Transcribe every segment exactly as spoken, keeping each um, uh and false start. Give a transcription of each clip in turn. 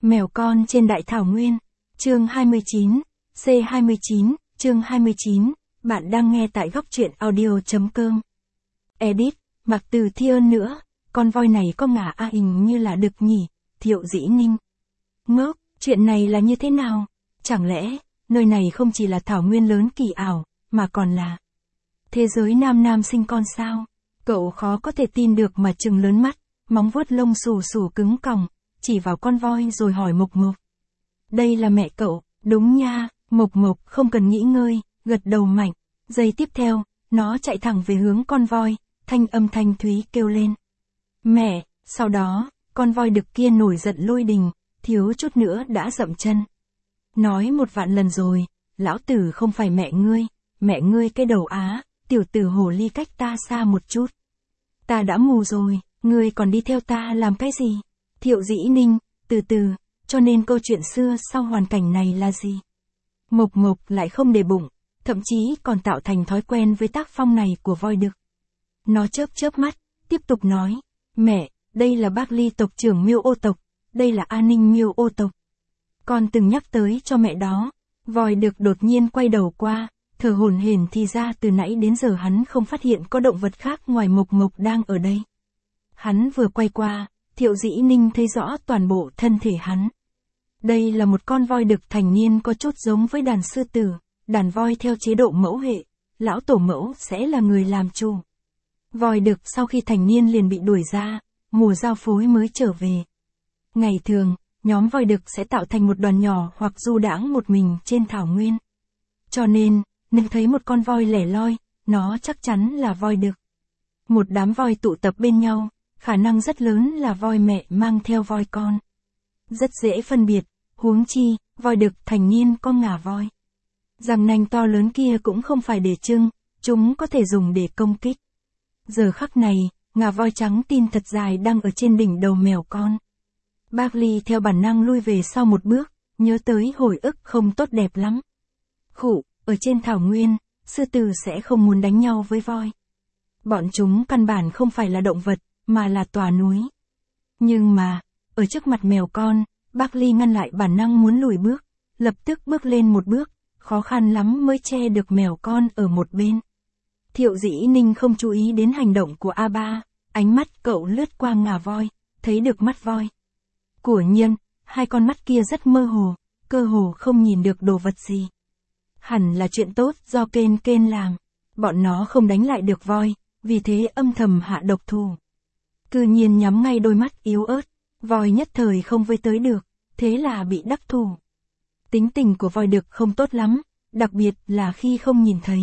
Mèo con trên đại thảo nguyên. Chương hai mươi chín. C hai mươi chín, chương hai mươi chín. Bạn đang nghe tại góc truyện audio.com. Edit, mặc từ thi ơn nữa. Con voi này có ngả a hình như là đực nhỉ. Thiệu Dĩ Ninh. Ngốc, chuyện này là như thế nào? Chẳng lẽ, nơi này không chỉ là thảo nguyên lớn kỳ ảo, mà còn là thế giới nam nam sinh con sao? Cậu khó có thể tin được mà trừng lớn mắt, móng vuốt lông xù xù cứng còng, chỉ vào con voi rồi hỏi Mộc Mộc. Đây là mẹ cậu, đúng nha. Mộc Mộc không cần nghĩ ngơi, gật đầu mạnh. Giây tiếp theo, nó chạy thẳng về hướng con voi, thanh âm thanh thúy kêu lên. Mẹ, sau đó, con voi đực kia nổi giận lôi đình, thiếu chút nữa đã dậm chân. Nói một vạn lần rồi, lão tử không phải mẹ ngươi, mẹ ngươi cái đầu á, tiểu tử hồ ly cách ta xa một chút. Ta đã mù rồi, ngươi còn đi theo ta làm cái gì? Thiệu Dĩ Ninh, từ từ, cho nên câu chuyện xưa sau hoàn cảnh này là gì? Mộc Mộc lại không để bụng, thậm chí còn tạo thành thói quen với tác phong này của voi đực. Nó chớp chớp mắt, tiếp tục nói, mẹ, đây là Bác Ly tộc trưởng Miêu Ô tộc, đây là An Ninh Miêu Ô tộc. Con từng nhắc tới cho mẹ đó. Voi đực đột nhiên quay đầu qua, thở hổn hển thì ra từ nãy đến giờ hắn không phát hiện có động vật khác ngoài Mộc Mộc đang ở đây. Hắn vừa quay qua, Thiệu Dĩ Ninh thấy rõ toàn bộ thân thể hắn. Đây là một con voi đực thành niên có chút giống với đàn sư tử, đàn voi theo chế độ mẫu hệ, lão tổ mẫu sẽ là người làm chủ. Voi đực sau khi thành niên liền bị đuổi ra, mùa giao phối mới trở về. Ngày thường, nhóm voi đực sẽ tạo thành một đoàn nhỏ hoặc du đãng một mình trên thảo nguyên. Cho nên, nếu thấy một con voi lẻ loi, nó chắc chắn là voi đực. Một đám voi tụ tập bên nhau, khả năng rất lớn là voi mẹ mang theo voi con. Rất dễ phân biệt, huống chi, voi đực thành niên có ngà voi. Răng nanh to lớn kia cũng không phải để trưng, chúng có thể dùng để công kích. Giờ khắc này, ngà voi trắng tin thật dài đang ở trên đỉnh đầu mèo con. Bác Ly theo bản năng lui về sau một bước, nhớ tới hồi ức không tốt đẹp lắm. Khụ, ở trên thảo nguyên, sư tử sẽ không muốn đánh nhau với voi. Bọn chúng căn bản không phải là động vật, mà là tòa núi. Nhưng mà, ở trước mặt mèo con, Bác Ly ngăn lại bản năng muốn lùi bước, lập tức bước lên một bước, khó khăn lắm mới che được mèo con ở một bên. Thiệu Dĩ Ninh không chú ý đến hành động của A ba, ánh mắt cậu lướt qua ngà voi, thấy được mắt voi. Của nhiên, hai con mắt kia rất mơ hồ, cơ hồ không nhìn được đồ vật gì. Hẳn là chuyện tốt do Kên Kên làm, bọn nó không đánh lại được voi, vì thế âm thầm hạ độc thủ. Cư nhiên nhắm ngay đôi mắt yếu ớt, voi nhất thời không với tới được, thế là bị đắc thủ. Tính tình của voi đực không tốt lắm, đặc biệt là khi không nhìn thấy.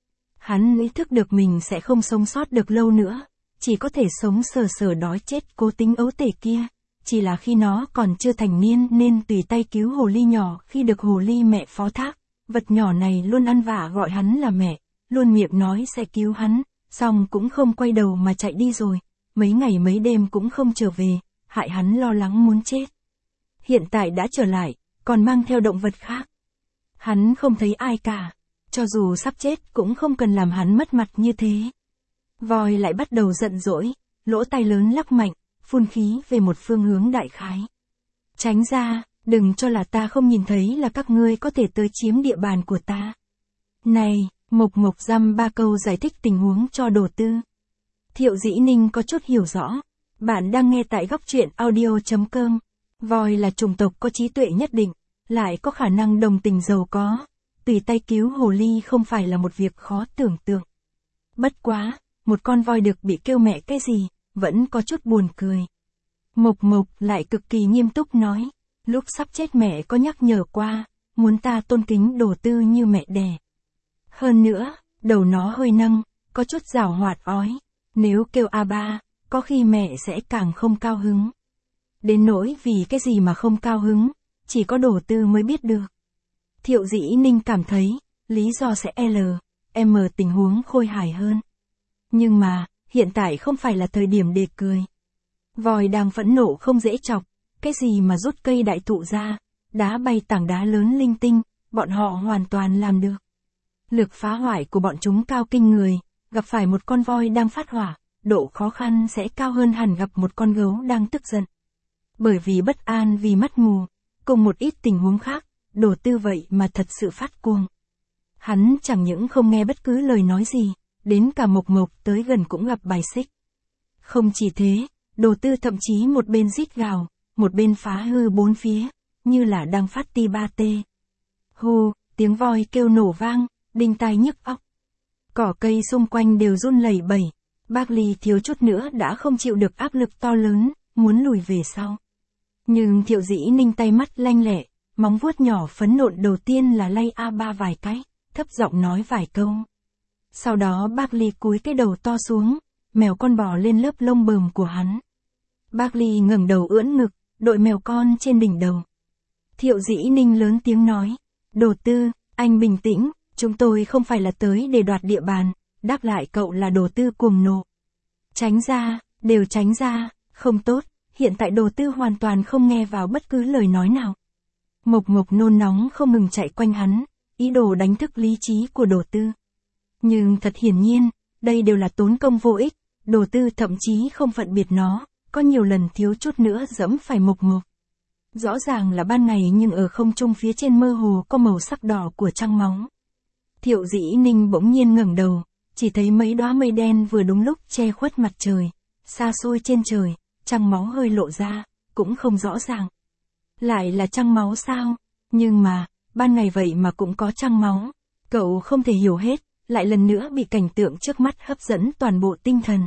Hắn ý thức được mình sẽ không sống sót được lâu nữa, chỉ có thể sống sờ sờ đói chết cố tính ấu tể kia. Chỉ là khi nó còn chưa thành niên nên tùy tay cứu hồ ly nhỏ khi được hồ ly mẹ phó thác. Vật nhỏ này luôn ăn vạ gọi hắn là mẹ, luôn miệng nói sẽ cứu hắn, xong cũng không quay đầu mà chạy đi rồi. Mấy ngày mấy đêm cũng không trở về, hại hắn lo lắng muốn chết. Hiện tại đã trở lại, còn mang theo động vật khác. Hắn không thấy ai cả, cho dù sắp chết cũng không cần làm hắn mất mặt như thế. Voi lại bắt đầu giận dỗi, lỗ tai lớn lắc mạnh, phun khí về một phương hướng đại khái. Tránh ra, đừng cho là ta không nhìn thấy là các ngươi có thể tới chiếm địa bàn của ta. Này, Mộc Mộc dăm ba câu giải thích tình huống cho Đồ Tư. Thiệu Dĩ Ninh có chút hiểu rõ. Bạn đang nghe tại góc truyện audio.com. Voi là chủng tộc có trí tuệ nhất định, lại có khả năng đồng tình giàu có. Tùy tay cứu hồ ly không phải là một việc khó tưởng tượng. Bất quá, một con voi đực bị kêu mẹ cái gì, vẫn có chút buồn cười. Mộc Mộc lại cực kỳ nghiêm túc nói, lúc sắp chết mẹ có nhắc nhở qua, muốn ta tôn kính Đồ Tư như mẹ đẻ. Hơn nữa, đầu nó hơi nâng, có chút giảo hoạt ói, nếu kêu A ba, có khi mẹ sẽ càng không cao hứng. Đến nỗi vì cái gì mà không cao hứng, chỉ có Đồ Tư mới biết được. Thiệu Dĩ Ninh cảm thấy, lý do sẽ L, M tình huống khôi hài hơn. Nhưng mà, hiện tại không phải là thời điểm để cười. Voi đang phẫn nộ không dễ chọc, cái gì mà rút cây đại thụ ra, đá bay tảng đá lớn linh tinh, bọn họ hoàn toàn làm được. Lực phá hoại của bọn chúng cao kinh người, gặp phải một con voi đang phát hỏa, độ khó khăn sẽ cao hơn hẳn gặp một con gấu đang tức giận. Bởi vì bất an vì mắt mù, cùng một ít tình huống khác, Đồ Tư vậy mà thật sự phát cuồng. Hắn chẳng những không nghe bất cứ lời nói gì, đến cả Mộc Mộc tới gần cũng gặp bài xích. Không chỉ thế, Đồ Tư thậm chí một bên rít gào, một bên phá hư bốn phía, như là đang phát ti ba tê. Hù, tiếng voi kêu nổ vang, đinh tai nhức óc. Cỏ cây xung quanh đều run lẩy bẩy, Barkley thiếu chút nữa đã không chịu được áp lực to lớn, muốn lùi về sau. Nhưng Thiệu Dĩ Ninh tay mắt lanh lẹ, móng vuốt nhỏ phấn nộn đầu tiên là lay A ba vài cái, thấp giọng nói vài câu. Sau đó Barkley cúi cái đầu to xuống, mèo con bò lên lớp lông bờm của hắn. Barkley ngẩng đầu ưỡn ngực, đội mèo con trên đỉnh đầu. Thiệu Dĩ Ninh lớn tiếng nói, Đồ Tư, anh bình tĩnh, chúng tôi không phải là tới để đoạt địa bàn, đáp lại cậu là Đồ Tư cuồng nộ. Tránh ra, đều tránh ra, không tốt, hiện tại Đồ Tư hoàn toàn không nghe vào bất cứ lời nói nào. Mộc Mộc nôn nóng không ngừng chạy quanh hắn, ý đồ đánh thức lý trí của Đồ Tư. Nhưng thật hiển nhiên, đây đều là tốn công vô ích, Đồ Tư thậm chí không phận biệt nó, có nhiều lần thiếu chút nữa dẫm phải Mộc Mộc. Rõ ràng là ban ngày nhưng ở không trung phía trên mơ hồ có màu sắc đỏ của trăng máu. Thiệu Dĩ Ninh bỗng nhiên ngẩng đầu, chỉ thấy mấy đóa mây đen vừa đúng lúc che khuất mặt trời, xa xôi trên trời, trăng máu hơi lộ ra, cũng không rõ ràng. Lại là trăng máu sao? Nhưng mà, ban ngày vậy mà cũng có trăng máu. Cậu không thể hiểu hết, lại lần nữa bị cảnh tượng trước mắt hấp dẫn toàn bộ tinh thần.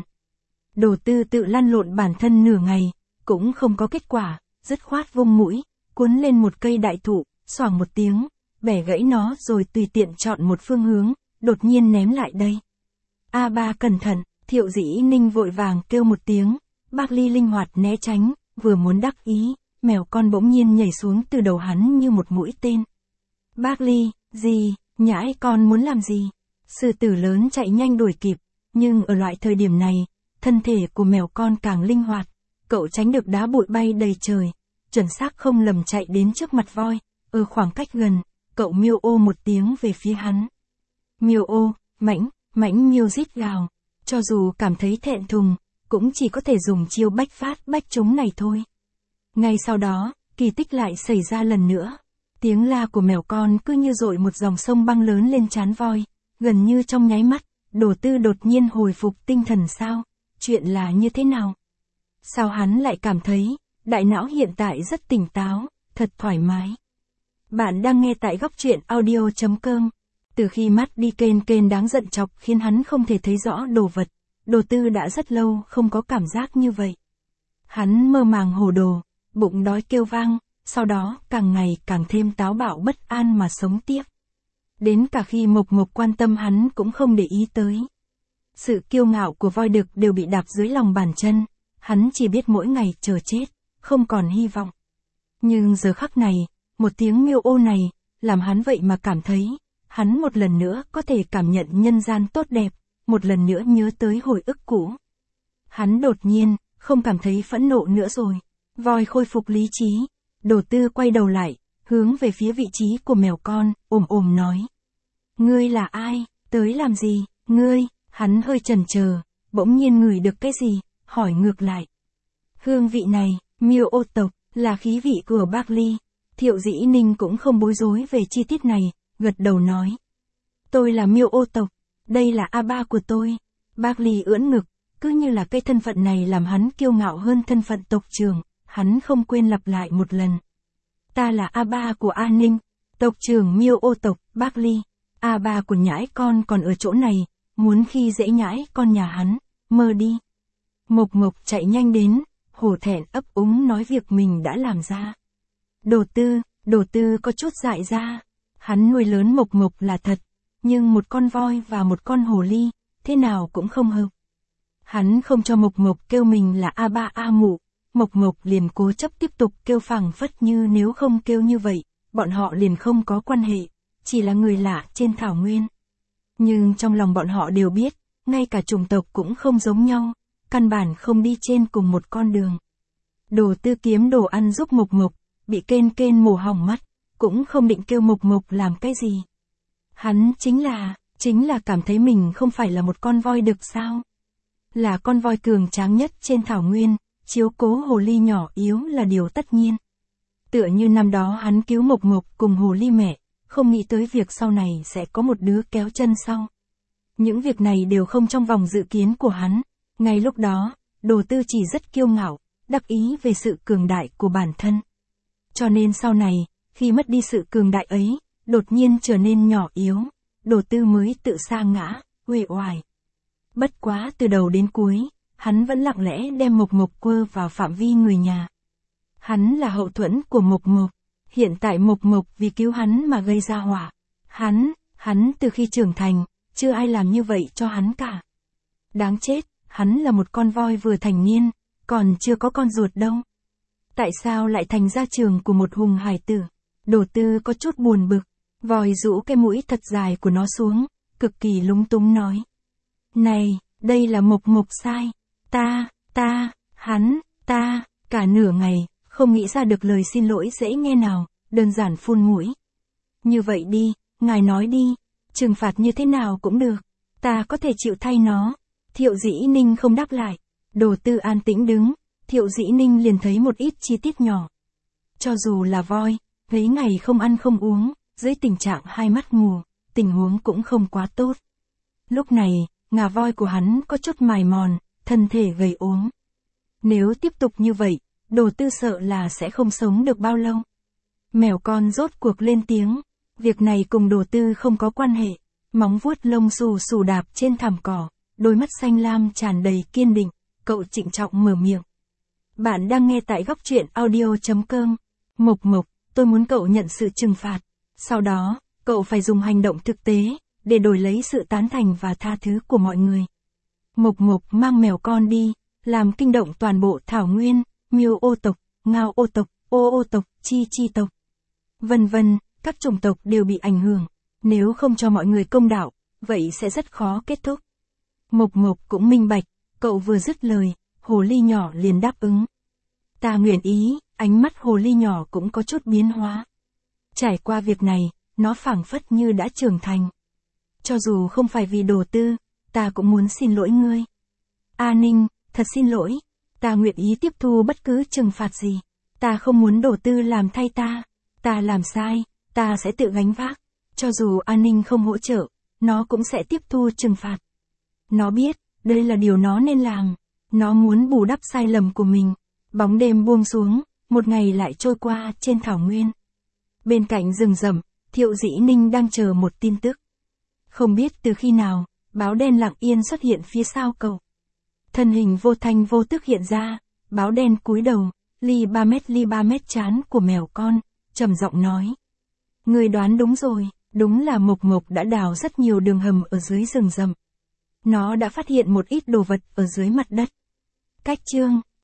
Đồ Tư tự lăn lộn bản thân nửa ngày, cũng không có kết quả, dứt khoát vung mũi, cuốn lên một cây đại thụ, xoảng một tiếng, bẻ gãy nó rồi tùy tiện chọn một phương hướng, đột nhiên ném lại đây. A ba cẩn thận, Thiệu Dĩ Ninh vội vàng kêu một tiếng, Barkley linh hoạt né tránh, vừa muốn đắc ý, mèo con bỗng nhiên nhảy xuống từ đầu hắn như một mũi tên. Barkley, gì, nhãi con muốn làm gì? Sư tử lớn chạy nhanh đuổi kịp, nhưng ở loại thời điểm này, thân thể của mèo con càng linh hoạt, cậu tránh được đá bụi bay đầy trời, chuẩn xác không lầm chạy đến trước mặt voi, ở khoảng cách gần, cậu miêu ô một tiếng về phía hắn. Miêu ô, mãnh, mãnh miêu rít gào, cho dù cảm thấy thẹn thùng, cũng chỉ có thể dùng chiêu bách phát bách trúng này thôi. Ngay sau đó, kỳ tích lại xảy ra lần nữa. Tiếng la của mèo con cứ như dội một dòng sông băng lớn lên trán voi, gần như trong nháy mắt, Đồ Tư đột nhiên hồi phục tinh thần sao? Chuyện là như thế nào? Sao hắn lại cảm thấy, đại não hiện tại rất tỉnh táo, thật thoải mái. Bạn đang nghe tại góc truyện audio chấm com. Từ khi mắt đi kên kên đáng giận chọc khiến hắn không thể thấy rõ đồ vật, Đồ Tư đã rất lâu không có cảm giác như vậy. Hắn mơ màng hồ đồ, bụng đói kêu vang, sau đó càng ngày càng thêm táo bạo bất an mà sống tiếp. Đến cả khi Mộc Mộc quan tâm hắn cũng không để ý tới. Sự kiêu ngạo của voi đực đều bị đạp dưới lòng bàn chân, hắn chỉ biết mỗi ngày chờ chết, không còn hy vọng. Nhưng giờ khắc này, một tiếng miêu ô này, làm hắn vậy mà cảm thấy, hắn một lần nữa có thể cảm nhận nhân gian tốt đẹp, một lần nữa nhớ tới hồi ức cũ. Hắn đột nhiên, không cảm thấy phẫn nộ nữa rồi. Voi khôi phục lý trí, Đồ Tư quay đầu lại, hướng về phía vị trí của mèo con, ồm ồm nói. Ngươi là ai, tới làm gì, ngươi, hắn hơi chần chờ, bỗng nhiên ngửi được cái gì, hỏi ngược lại. Hương vị này, miêu ô tộc, là khí vị của Barkley. Thiệu Dĩ Ninh cũng không bối rối về chi tiết này, gật đầu nói. Tôi là miêu ô tộc, đây là A ba của tôi. Barkley ưỡn ngực, cứ như là cái thân phận này làm hắn kiêu ngạo hơn thân phận tộc trưởng, hắn không quên lặp lại một lần. Ta là A ba của A Ninh, tộc trưởng miêu ô tộc, Barkley. A ba của nhãi con còn ở chỗ này, muốn khi dễ nhãi con nhà hắn, mơ đi. Mộc Mộc chạy nhanh đến, hổ thẹn ấp úng nói việc mình đã làm ra. Đồ Tư, Đồ Tư có chút dại ra, hắn nuôi lớn Mộc Mộc là thật, nhưng một con voi và một con hồ ly, thế nào cũng không hợp. Hắn không cho Mộc Mộc kêu mình là A ba A mụ, Mộc Mộc liền cố chấp tiếp tục kêu phảng phất như nếu không kêu như vậy, bọn họ liền không có quan hệ, chỉ là người lạ trên thảo nguyên. Nhưng trong lòng bọn họ đều biết, ngay cả chủng tộc cũng không giống nhau, căn bản không đi trên cùng một con đường. Đồ Tư kiếm đồ ăn giúp Mộc Mộc, bị kên kên mổ hỏng mắt, cũng không định kêu Mộc Mộc làm cái gì. Hắn chính là, chính là cảm thấy mình không phải là một con voi đực sao. Là con voi cường tráng nhất trên thảo nguyên, chiếu cố hồ ly nhỏ yếu là điều tất nhiên. Tựa như năm đó hắn cứu Mộc Mộc cùng hồ ly mẹ, không nghĩ tới việc sau này sẽ có một đứa kéo chân sau. Những việc này đều không trong vòng dự kiến của hắn. Ngay lúc đó, Đồ Tư chỉ rất kiêu ngạo, đắc ý về sự cường đại của bản thân. Cho nên sau này, khi mất đi sự cường đại ấy, đột nhiên trở nên nhỏ yếu, Đồ Tư mới tự sa ngã, uể oải. Bất quá từ đầu đến cuối, hắn vẫn lặng lẽ đem Mộc Mộc quơ vào phạm vi người nhà. Hắn là hậu thuẫn của Mộc Mộc, hiện tại Mộc Mộc vì cứu hắn mà gây ra họa. Hắn, hắn từ khi trưởng thành, chưa ai làm như vậy cho hắn cả. Đáng chết, hắn là một con voi vừa thành niên, còn chưa có con ruột đâu. Tại sao lại thành gia trưởng của một hùng hải tử? Đồ Tư có chút buồn bực, vòi rũ cái mũi thật dài của nó xuống, cực kỳ lúng túng nói. Này, đây là Mộc Mộc sai. Ta, ta, hắn, ta, cả nửa ngày, không nghĩ ra được lời xin lỗi dễ nghe nào, đơn giản phun mũi. Như vậy đi, ngài nói đi, trừng phạt như thế nào cũng được, ta có thể chịu thay nó. Thiệu Dĩ Ninh không đáp lại, Đồ Tư an tĩnh đứng, Thiệu Dĩ Ninh liền thấy một ít chi tiết nhỏ. Cho dù là voi, mấy ngày không ăn không uống, dưới tình trạng hai mắt mù, tình huống cũng không quá tốt. Lúc này, ngà voi của hắn có chút mài mòn, thân thể gầy ốm. Nếu tiếp tục như vậy, Đồ Tư sợ là sẽ không sống được bao lâu. Mèo con rốt cuộc lên tiếng, việc này cùng Đồ Tư không có quan hệ, móng vuốt lông xù xù đạp trên thảm cỏ, đôi mắt xanh lam tràn đầy kiên định, cậu trịnh trọng mở miệng. Bạn đang nghe tại góc truyện audio chấm com. Mộc Mộc, tôi muốn cậu nhận sự trừng phạt. Sau đó, cậu phải dùng hành động thực tế, để đổi lấy sự tán thành và tha thứ của mọi người. Mộc Mộc mang mèo con đi, làm kinh động toàn bộ thảo nguyên, miêu ô tộc, ngao ô tộc, ô ô tộc, chi chi tộc. Vân vân, các chủng tộc đều bị ảnh hưởng. Nếu không cho mọi người công đạo, vậy sẽ rất khó kết thúc. Mộc Mộc cũng minh bạch, cậu vừa dứt lời, hồ ly nhỏ liền đáp ứng. Ta nguyện ý, ánh mắt hồ ly nhỏ cũng có chút biến hóa. Trải qua việc này, nó phảng phất như đã trưởng thành. Cho dù không phải vì Đồ Tư, ta cũng muốn xin lỗi ngươi. A Ninh, thật xin lỗi, ta nguyện ý tiếp thu bất cứ trừng phạt gì. Ta không muốn Đồ Tư làm thay ta. Ta làm sai, ta sẽ tự gánh vác. Cho dù An Ninh không hỗ trợ, nó cũng sẽ tiếp thu trừng phạt. Nó biết, đây là điều nó nên làm. Nó muốn bù đắp sai lầm của mình. Bóng đêm buông xuống, một ngày lại trôi qua trên thảo nguyên. Bên cạnh rừng rậm, Thiệu Dĩ Ninh đang chờ một tin tức. Không biết từ khi nào, báo đen lặng yên xuất hiện phía sau cậu. Thân hình vô thanh vô tức hiện ra, báo đen cúi đầu, ly ba mét ly ba mét trán của mèo con, trầm giọng nói. Người đoán đúng rồi, đúng là Mộc Mộc đã đào rất nhiều đường hầm ở dưới rừng rậm. Nó đã phát hiện một ít đồ vật ở dưới mặt đất. Cách chương